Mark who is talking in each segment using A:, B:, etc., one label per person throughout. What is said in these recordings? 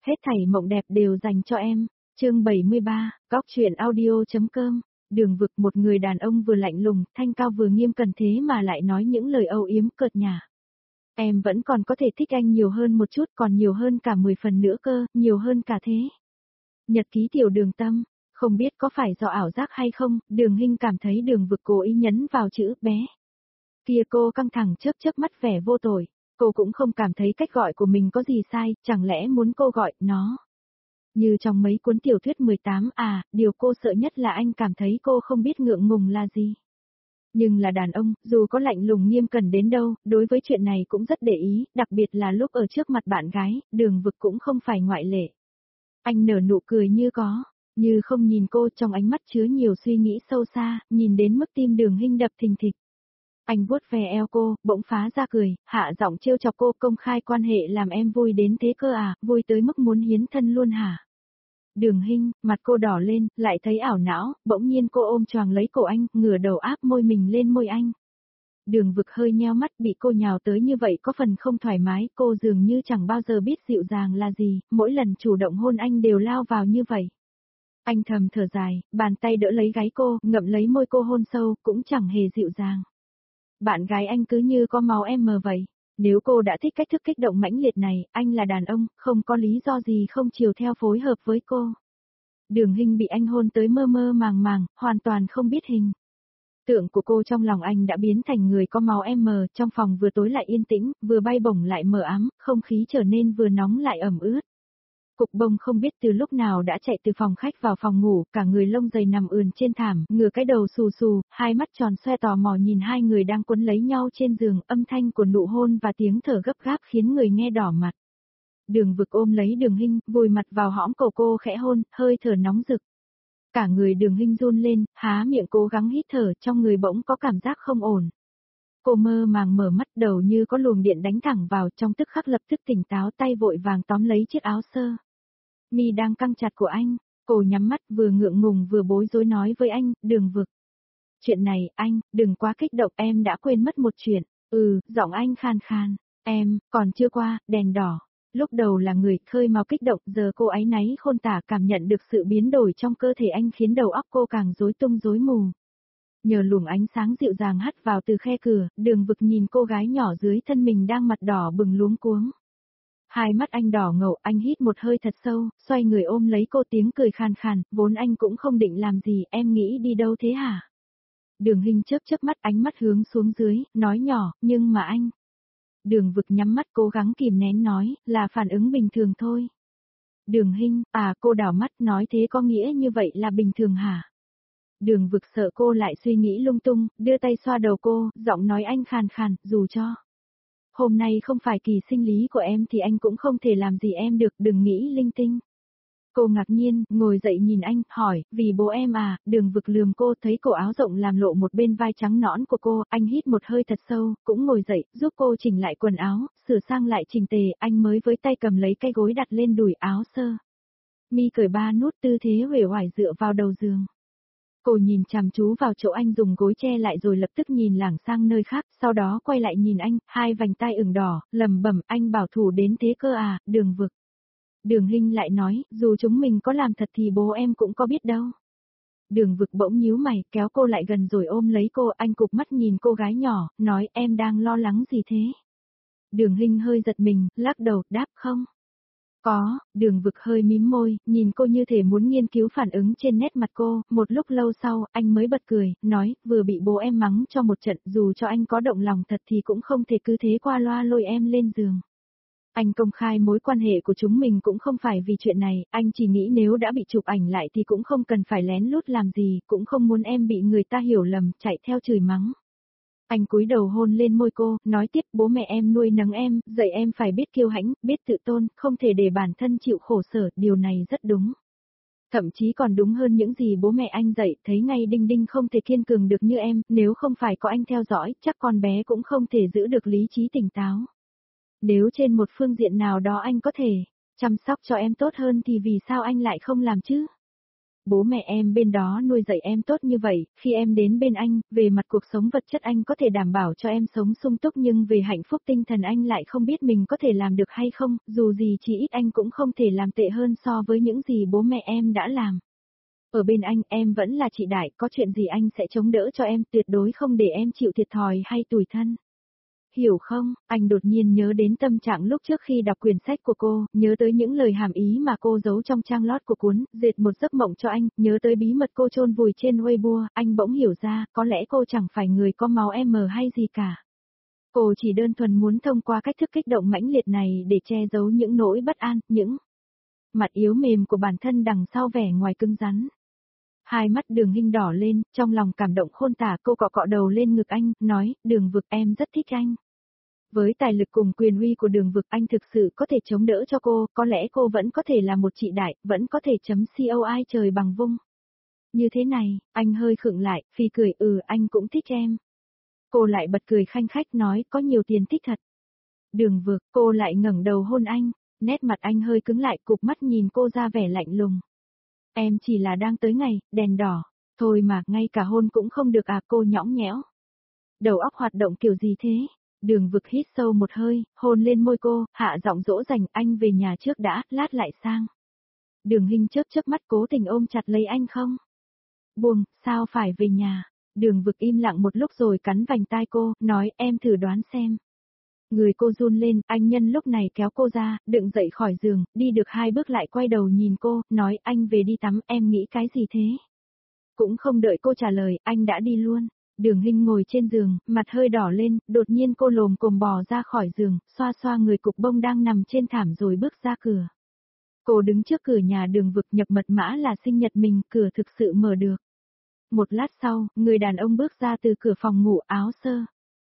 A: Hết thảy mộng đẹp đều dành cho em. Chương 73, Góc truyện audio.com. Đường Vực, một người đàn ông vừa lạnh lùng, thanh cao vừa nghiêm cẩn thế mà lại nói những lời âu yếm cợt nhả. Em vẫn còn có thể thích anh nhiều hơn một chút, còn nhiều hơn cả 10 phần nữa cơ, nhiều hơn cả thế. Nhật ký tiểu Đường Tâm. Không biết có phải do ảo giác hay không, Đường Hinh cảm thấy Đường Vực cố ý nhấn vào chữ bé. Kia cô căng thẳng chớp mắt vẻ vô tội. Cô cũng không cảm thấy cách gọi của mình có gì sai, chẳng lẽ muốn cô gọi nó. Như trong mấy cuốn tiểu thuyết 18 điều cô sợ nhất là anh cảm thấy cô không biết ngượng ngùng là gì. Nhưng là đàn ông, dù có lạnh lùng nghiêm cẩn đến đâu, đối với chuyện này cũng rất để ý, đặc biệt là lúc ở trước mặt bạn gái, Đường Vực cũng không phải ngoại lệ. Anh nở nụ cười như có, như không nhìn cô, trong ánh mắt chứa nhiều suy nghĩ sâu xa, nhìn đến mức tim Đường Hinh đập thình thịch. Anh vuốt ve eo cô, bỗng phá ra cười, hạ giọng trêu chọc cô, công khai quan hệ làm em vui đến thế cơ à, vui tới mức muốn hiến thân luôn hả? Đường Hinh, mặt cô đỏ lên, lại thấy ảo não, bỗng nhiên cô ôm choàng lấy cổ anh, ngửa đầu áp môi mình lên môi anh. Đường Vực hơi nheo mắt, bị cô nhào tới như vậy có phần không thoải mái, cô dường như chẳng bao giờ biết dịu dàng là gì, mỗi lần chủ động hôn anh đều lao vào như vậy. Anh thầm thở dài, bàn tay đỡ lấy gáy cô, ngậm lấy môi cô hôn sâu, cũng chẳng hề dịu dàng. Bạn gái anh cứ như có máu em mờ vậy. Nếu cô đã thích cách thức kích động mãnh liệt này, anh là đàn ông, không có lý do gì không chiều theo phối hợp với cô. Đường Hinh bị anh hôn tới mơ mơ màng, hoàn toàn không biết hình. Tượng của cô trong lòng anh đã biến thành người có máu em mờ, trong phòng vừa tối lại yên tĩnh, vừa bay bổng lại mờ ám, không khí trở nên vừa nóng lại ẩm ướt. Cục bông không biết từ lúc nào đã chạy từ phòng khách vào phòng ngủ, cả người lông dày nằm ườn trên thảm, ngửa cái đầu xù xù, hai mắt tròn xoe tò mò nhìn hai người đang quấn lấy nhau trên giường, âm thanh của nụ hôn và tiếng thở gấp gáp khiến người nghe đỏ mặt. Đường Vực ôm lấy Đường Hinh, vùi mặt vào hõm cổ cô khẽ hôn, hơi thở nóng rực. Cả người Đường Hinh run lên, há miệng cố gắng hít thở, trong người bỗng có cảm giác không ổn. Cô mơ màng mở mắt, đầu như có luồng điện đánh thẳng vào, trong tức khắc lập tức tỉnh táo, tay vội vàng tóm lấy chiếc áo sơ mi đang căng chặt của anh, cô nhắm mắt vừa ngượng ngùng vừa bối rối nói với anh, Đường Vực. Chuyện này, anh, đừng quá kích động, em đã quên mất một chuyện. Giọng anh khan khan, em, còn chưa qua, đèn đỏ. Lúc đầu là người khơi mào kích động, giờ cô áy náy khôn tả cảm nhận được sự biến đổi trong cơ thể anh khiến đầu óc cô càng rối tung rối mù. Nhờ luồng ánh sáng dịu dàng hắt vào từ khe cửa, Đường Vực nhìn cô gái nhỏ dưới thân mình đang mặt đỏ bừng luống cuống. Hai mắt anh đỏ ngầu, anh hít một hơi thật sâu, xoay người ôm lấy cô tiếng cười khan khan, vốn anh cũng không định làm gì, em nghĩ đi đâu thế hả? Đường Hinh chớp mắt, ánh mắt hướng xuống dưới, nói nhỏ, nhưng mà anh. Đường Vực nhắm mắt cố gắng kìm nén nói, là phản ứng bình thường thôi. Đường Hinh, cô đảo mắt nói thế có nghĩa như vậy là bình thường hả? Đường Vực sợ cô lại suy nghĩ lung tung, đưa tay xoa đầu cô, giọng nói anh khàn khàn, dù cho hôm nay không phải kỳ sinh lý của em thì anh cũng không thể làm gì em được, đừng nghĩ linh tinh. Cô ngạc nhiên, ngồi dậy nhìn anh, hỏi, vì bố em à? Đường Vực lườm cô, thấy cổ áo rộng làm lộ một bên vai trắng nõn của cô, anh hít một hơi thật sâu, cũng ngồi dậy, giúp cô chỉnh lại quần áo, sửa sang lại chỉnh tề, anh mới với tay cầm lấy cái gối đặt lên đùi áo sơ mi cởi 3 nút, tư thế uể oải dựa vào đầu giường. Cô nhìn chằm chú vào chỗ anh dùng gối che lại rồi lập tức nhìn lảng sang nơi khác, sau đó quay lại nhìn anh, hai vành tai ửng đỏ, lẩm bẩm, anh bảo thủ đến thế cơ à? Đường Vực. Đường Hinh lại nói, dù chúng mình có làm thật thì bố em cũng có biết đâu. Đường Vực bỗng nhíu mày, kéo cô lại gần rồi ôm lấy cô, anh cụp mắt nhìn cô gái nhỏ, nói, em đang lo lắng gì thế? Đường Hinh hơi giật mình, lắc đầu, đáp không. Có, Đường Vực hơi mím môi, nhìn cô như thể muốn nghiên cứu phản ứng trên nét mặt cô, một lúc lâu sau, anh mới bật cười, nói, vừa bị bố em mắng cho một trận, dù cho anh có động lòng thật thì cũng không thể cứ thế qua loa lôi em lên giường. Anh công khai mối quan hệ của chúng mình cũng không phải vì chuyện này, anh chỉ nghĩ nếu đã bị chụp ảnh lại thì cũng không cần phải lén lút làm gì, cũng không muốn em bị người ta hiểu lầm, chạy theo chửi mắng. Anh cúi đầu hôn lên môi cô, nói tiếp, bố mẹ em nuôi nấng em, dạy em phải biết kiêu hãnh, biết tự tôn, không thể để bản thân chịu khổ sở, điều này rất đúng. Thậm chí còn đúng hơn những gì bố mẹ anh dạy, thấy ngay Đinh Đinh không thể kiên cường được như em, nếu không phải có anh theo dõi, chắc con bé cũng không thể giữ được lý trí tỉnh táo. Nếu trên một phương diện nào đó anh có thể chăm sóc cho em tốt hơn thì vì sao anh lại không làm chứ? Bố mẹ em bên đó nuôi dạy em tốt như vậy, khi em đến bên anh, về mặt cuộc sống vật chất anh có thể đảm bảo cho em sống sung túc nhưng về hạnh phúc tinh thần anh lại không biết mình có thể làm được hay không, dù gì chỉ ít anh cũng không thể làm tệ hơn so với những gì bố mẹ em đã làm. Ở bên anh em vẫn là chị đại, có chuyện gì anh sẽ chống đỡ cho em, tuyệt đối không để em chịu thiệt thòi hay tủi thân. Hiểu không, anh đột nhiên nhớ đến tâm trạng lúc trước khi đọc quyển sách của cô, nhớ tới những lời hàm ý mà cô giấu trong trang lót của cuốn, dệt một giấc mộng cho anh, nhớ tới bí mật cô chôn vùi trên Weibo, anh bỗng hiểu ra, có lẽ cô chẳng phải người có máu M hay gì cả. Cô chỉ đơn thuần muốn thông qua cách thức kích động mãnh liệt này để che giấu những nỗi bất an, những mặt yếu mềm của bản thân đằng sau vẻ ngoài cứng rắn. Hai mắt Đường Hinh đỏ lên, trong lòng cảm động khôn tả, cô cọ cọ đầu lên ngực anh, nói, Đường Vực em rất thích anh. Với tài lực cùng quyền uy của Đường Vực anh thực sự có thể chống đỡ cho cô, có lẽ cô vẫn có thể là một chị đại, vẫn có thể chấm COI trời bằng vung. Như thế này, anh hơi khựng lại, phì cười, anh cũng thích em. Cô lại bật cười khanh khách nói, có nhiều tiền thích thật. Đường Vực, cô lại ngẩng đầu hôn anh, nét mặt anh hơi cứng lại, cụp mắt nhìn cô ra vẻ lạnh lùng. Em chỉ là đang tới ngày, đèn đỏ, thôi mà, ngay cả hôn cũng không được à, cô nhõng nhẽo. Đầu óc hoạt động kiểu gì thế? Đường Vực hít sâu một hơi, hôn lên môi cô, hạ giọng dỗ dành, anh về nhà trước đã, lát lại sang. Đường Hinh chớp chớp mắt cố tình ôm chặt lấy anh không? Buông, sao phải về nhà? Đường Vực im lặng một lúc rồi cắn vành tai cô, nói em thử đoán xem. Người cô run lên, anh nhân lúc này kéo cô ra, đựng dậy khỏi giường, đi được 2 bước lại quay đầu nhìn cô, nói anh về đi tắm, em nghĩ cái gì thế? Cũng không đợi cô trả lời, anh đã đi luôn. Đường Hinh ngồi trên giường, mặt hơi đỏ lên, đột nhiên cô lồm cồm bò ra khỏi giường, xoa xoa người cục bông đang nằm trên thảm rồi bước ra cửa. Cô đứng trước cửa nhà Đường Vực, nhập mật mã là sinh nhật mình, cửa thực sự mở được. Một lát sau, người đàn ông bước ra từ cửa phòng ngủ, áo sơ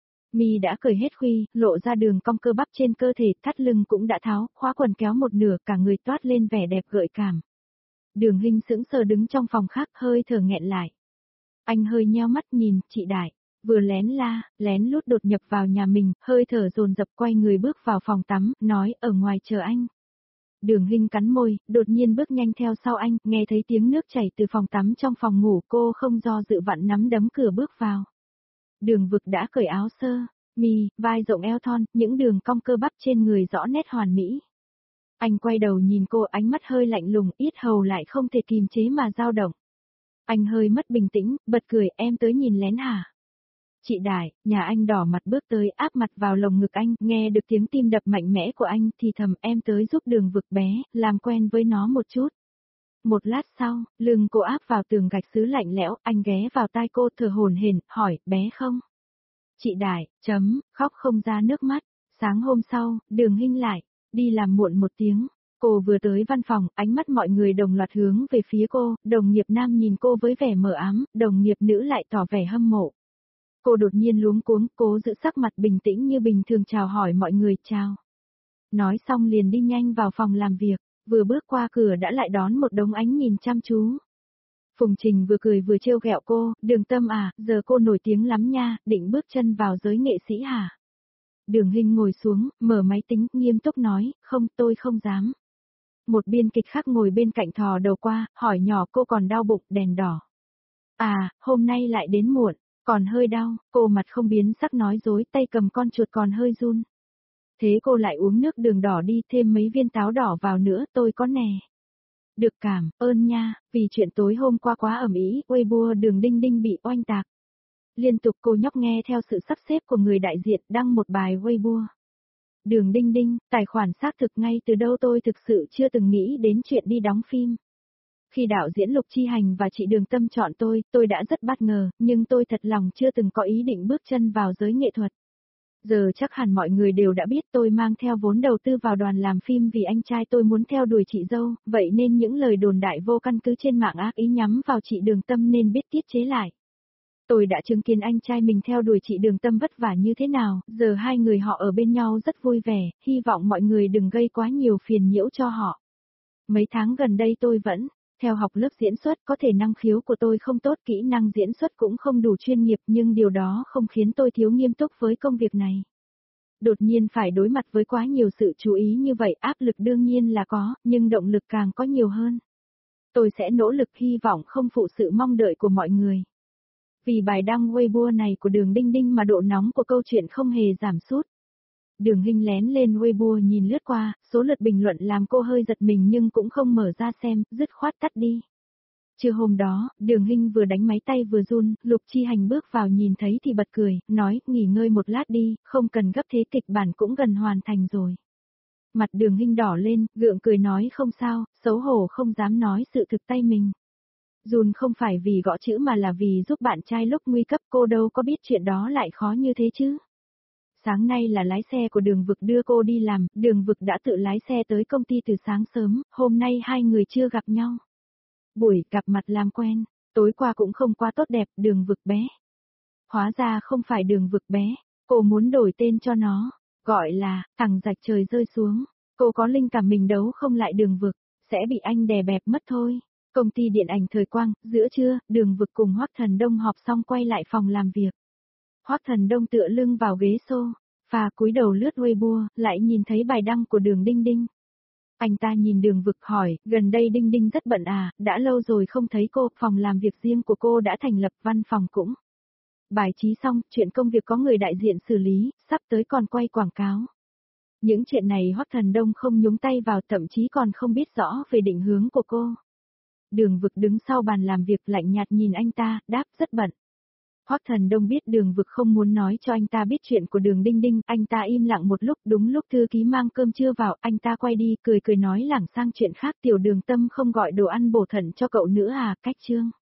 A: mi đã cởi hết khuy, lộ ra đường cong cơ bắp trên cơ thể, thắt lưng cũng đã tháo, khóa quần kéo một nửa, cả người toát lên vẻ đẹp gợi cảm. Đường Hinh sững sờ đứng trong phòng khác, hơi thở nghẹn lại. Anh hơi nheo mắt nhìn, chị đại, vừa lén lút đột nhập vào nhà mình, hơi thở dồn dập quay người bước vào phòng tắm, nói, ở ngoài chờ anh. Đường Hinh cắn môi, đột nhiên bước nhanh theo sau anh, nghe thấy tiếng nước chảy từ phòng tắm trong phòng ngủ, cô không do dự vặn nắm đấm cửa bước vào. Đường Vực đã cởi áo sơ mi, vai rộng eo thon, những đường cong cơ bắp trên người rõ nét hoàn mỹ. Anh quay đầu nhìn cô, ánh mắt hơi lạnh lùng, yết hầu lại không thể kìm chế mà dao động. Anh hơi mất bình tĩnh, bật cười, em tới nhìn lén hả? Chị Đại, nhà anh đỏ mặt bước tới, áp mặt vào lồng ngực anh, nghe được tiếng tim đập mạnh mẽ của anh thì thầm, em tới giúp Đường Vực bé, làm quen với nó một chút. Một lát sau, lưng cô áp vào tường gạch sứ lạnh lẽo, anh ghé vào tai cô thở hổn hển, hỏi, bé không? Chị Đại, khóc không ra nước mắt. Sáng hôm sau, Đường Hinh lại, đi làm muộn một tiếng. Cô vừa tới văn phòng, ánh mắt mọi người đồng loạt hướng về phía cô, đồng nghiệp nam nhìn cô với vẻ mờ ám, đồng nghiệp nữ lại tỏ vẻ hâm mộ. Cô đột nhiên luống cuống, cố giữ sắc mặt bình tĩnh như bình thường chào hỏi mọi người, chào. Nói xong liền đi nhanh vào phòng làm việc, vừa bước qua cửa đã lại đón một đống ánh nhìn chăm chú. Phùng Trình vừa cười vừa trêu ghẹo cô, Đường Tâm à, giờ cô nổi tiếng lắm nha, định bước chân vào giới nghệ sĩ hả? Đường Hinh ngồi xuống, mở máy tính, nghiêm túc nói, không, tôi không dám. Một biên kịch khác ngồi bên cạnh thò đầu qua, hỏi nhỏ, cô còn đau bụng, đèn đỏ. À, hôm nay lại đến muộn, còn hơi đau, cô mặt không biến sắc nói dối, tay cầm con chuột còn hơi run. Thế cô lại uống nước đường đỏ đi, thêm mấy viên táo đỏ vào nữa, tôi có nè. Được cảm ơn nha, vì chuyện tối hôm qua quá ầm ĩ, Weibo Đường Đinh Đinh bị oanh tạc. Liên tục cô nhóc nghe theo sự sắp xếp của người đại diện đăng một bài Weibo. Đường Đinh Đinh, tài khoản xác thực ngay từ đâu tôi thực sự chưa từng nghĩ đến chuyện đi đóng phim. Khi đạo diễn Lục Chi Hành và chị Đường Tâm chọn tôi đã rất bất ngờ, nhưng tôi thật lòng chưa từng có ý định bước chân vào giới nghệ thuật. Giờ chắc hẳn mọi người đều đã biết tôi mang theo vốn đầu tư vào đoàn làm phim vì anh trai tôi muốn theo đuổi chị dâu, vậy nên những lời đồn đại vô căn cứ trên mạng ác ý nhắm vào chị Đường Tâm nên biết tiết chế lại. Tôi đã chứng kiến anh trai mình theo đuổi chị Đường Tâm vất vả như thế nào, giờ hai người họ ở bên nhau rất vui vẻ, hy vọng mọi người đừng gây quá nhiều phiền nhiễu cho họ. Mấy tháng gần đây tôi vẫn theo học lớp diễn xuất, có thể năng khiếu của tôi không tốt, kỹ năng diễn xuất cũng không đủ chuyên nghiệp, nhưng điều đó không khiến tôi thiếu nghiêm túc với công việc này. Đột nhiên phải đối mặt với quá nhiều sự chú ý như vậy, áp lực đương nhiên là có, nhưng động lực càng có nhiều hơn. Tôi sẽ nỗ lực hy vọng không phụ sự mong đợi của mọi người. Vì bài đăng Weibo này của Đường Đinh Đinh mà độ nóng của câu chuyện không hề giảm sút. Đường Hinh lén lên Weibo nhìn lướt qua, số lượt bình luận làm cô hơi giật mình nhưng cũng không mở ra xem, dứt khoát tắt đi. Trưa hôm đó, Đường Hinh vừa đánh máy tay vừa run, Lục Chi Hành bước vào nhìn thấy thì bật cười, nói, nghỉ ngơi một lát đi, không cần gấp thế, kịch bản cũng gần hoàn thành rồi. Mặt Đường Hinh đỏ lên, gượng cười nói không sao, xấu hổ không dám nói sự thực tay mình. Run không phải vì gõ chữ mà là vì giúp bạn trai lúc nguy cấp, cô đâu có biết chuyện đó lại khó như thế chứ. Sáng nay là lái xe của Đường Vực đưa cô đi làm, Đường Vực đã tự lái xe tới công ty từ sáng sớm, hôm nay hai người chưa gặp nhau. Buổi gặp mặt làm quen, tối qua cũng không quá tốt đẹp, Đường Vực bé. Hóa ra không phải Đường Vực bé, cô muốn đổi tên cho nó, gọi là, thằng rạch trời rơi xuống. Cô có linh cảm mình đấu không lại Đường Vực, sẽ bị anh đè bẹp mất thôi. Công ty điện ảnh Thời Quang, giữa trưa, Đường Vực cùng Hoắc Thần Đông họp xong quay lại phòng làm việc. Hoắc Thần Đông tựa lưng vào ghế sofa, cúi đầu lướt Weibo, lại nhìn thấy bài đăng của Đường Đinh Đinh. Anh ta nhìn Đường Vực hỏi, gần đây Đinh Đinh rất bận à, đã lâu rồi không thấy cô, phòng làm việc riêng của cô đã thành lập, văn phòng cũng bài trí xong, chuyện công việc có người đại diện xử lý, sắp tới còn quay quảng cáo. Những chuyện này Hoắc Thần Đông không nhúng tay vào, thậm chí còn không biết rõ về định hướng của cô. Đường Vực đứng sau bàn làm việc lạnh nhạt nhìn anh ta, đáp rất bận. Hoắc Thần Đông biết Đường Vực không muốn nói cho anh ta biết chuyện của Đường Đinh Đinh, anh ta im lặng một lúc, đúng lúc thư ký mang cơm trưa vào, anh ta quay đi, cười cười nói lảng sang chuyện khác, Tiểu Đường Tâm không gọi đồ ăn bổ thận cho cậu nữa à, cách Trương.